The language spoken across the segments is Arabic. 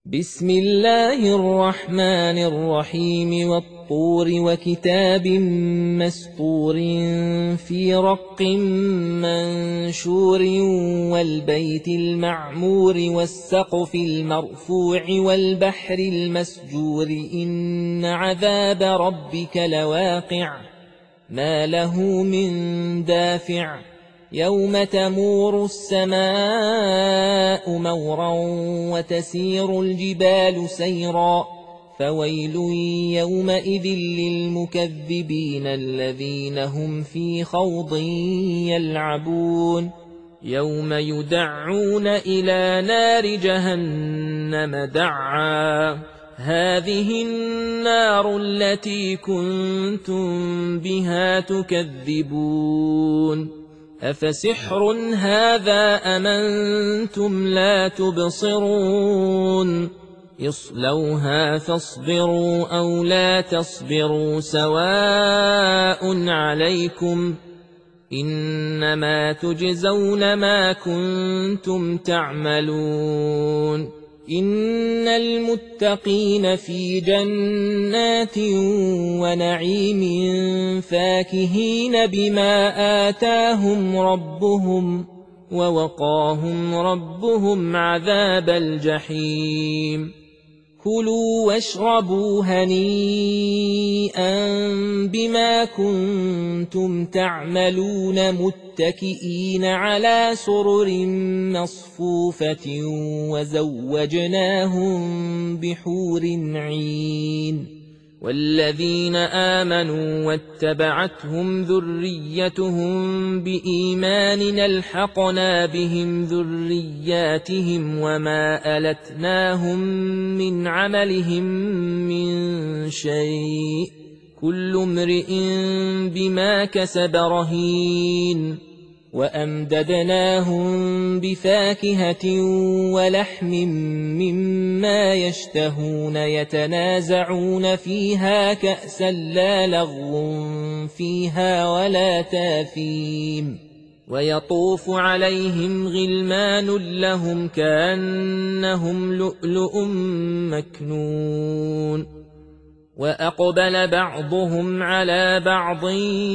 بسم الله الرحمن الرحيم والطور وكتاب مسطور في رق منشور والبيت المعمور والسقف المرفوع والبحر المسجور إن عذاب ربك لواقع ما له من دافع يوم تمور السماء مورا وتسير الجبال سيرا فويل يومئذ للمكذبين الذين هم في خوض يلعبون يوم يدعون إلى نار جهنم دعا هذه النار التي كنتم بها تكذبون أفسحر هذا أم أنتم لا تبصرون اصلوها فاصبروا أو لا تصبروا سواء عليكم إنما تجزون ما كنتم تعملون إن المتقين في جنات ونعيم فاكهين بما آتاهم ربهم ووقاهم ربهم عذاب الجحيم كلوا واشربوا هنيئا بما كنتم تعملون متكئين على سرر مصفوفة وزوجناهم بحور عين والذين آمنوا واتبعتهم ذريتهم بإيمان ألحقنا بهم ذرياتهم وما ألتناهم من عملهم من شيء كل امرئ بما كسب رهين وأمددناهم بفاكهة ولحم مما يشتهون يتنازعون فيها كأسا لا لغو فيها ولا تاثيم ويطوف عليهم غلمان لهم كأنهم لؤلؤ مكنون وأقبل بعضهم على بعض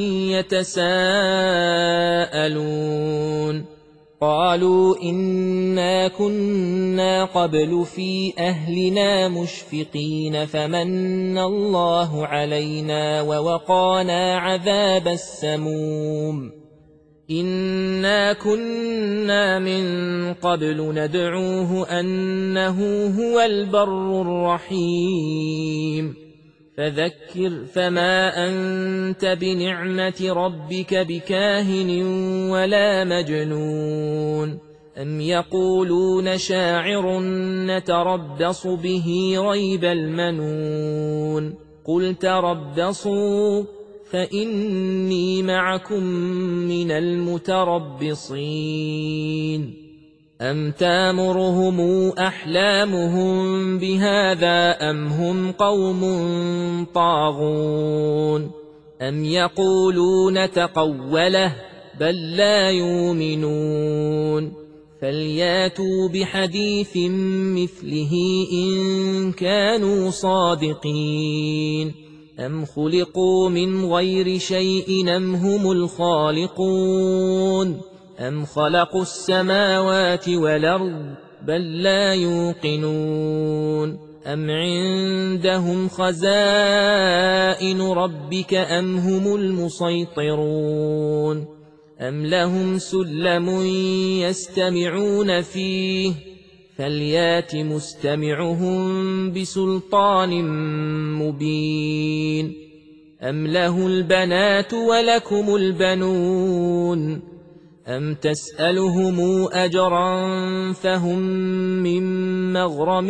يتساءلون قالوا إنا كنا قبل في أهلنا مشفقين فمن الله علينا ووقانا عذاب السموم إنا كنا من قبل ندعوه أنه هو البر الرحيم فذكر فما أنت بنعمة ربك بكاهن ولا مجنون أم يقولون شاعر نتربص به ريب المنون قل تربصوا فإني معكم من المتربصين أم تامرهم أحلامهم بهذا أم هم قوم طاغون أم يقولون تقوله بل لا يؤمنون فلياتوا بحديث مثله إن كانوا صادقين أم خلقوا من غير شيء أم هم الخالقون أم خلقوا السماوات والأرض بل لا يوقنون أم عندهم خزائن ربك أم هم المسيطرون أم لهم سلم يستمعون فيه فليات مستمعهم بسلطان مبين أم له البنات ولكم البنون أم تسألهم أجرا فهم من مغرم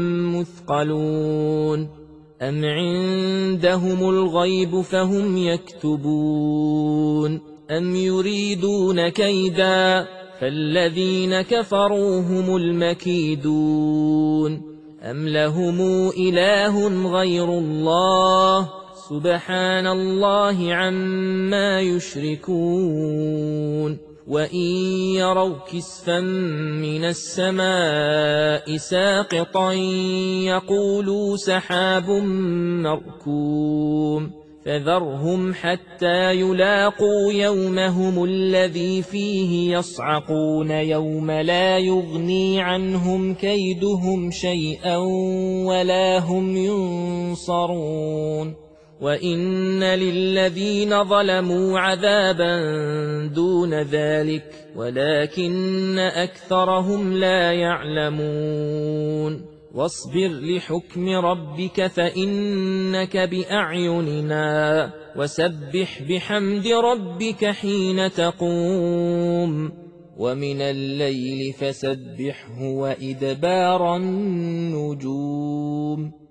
مثقلون أم عندهم الغيب فهم يكتبون أم يريدون كيدا فالذين كفروا هم المكيدون أم لهم إله غير الله سبحان الله عما يشركون وإن يروا كسفا من السماء ساقطا يقولوا سحاب مركوم فذرهم حتى يلاقوا يومهم الذي فيه يصعقون يوم لا يغني عنهم كيدهم شيئا ولا هم ينصرون وإن للذين ظلموا عذابا دون ذلك ولكن أكثرهم لا يعلمون واصبر لحكم ربك فإنك بأعيننا وسبح بحمد ربك حين تقوم ومن الليل فسبحه وإدبار النجوم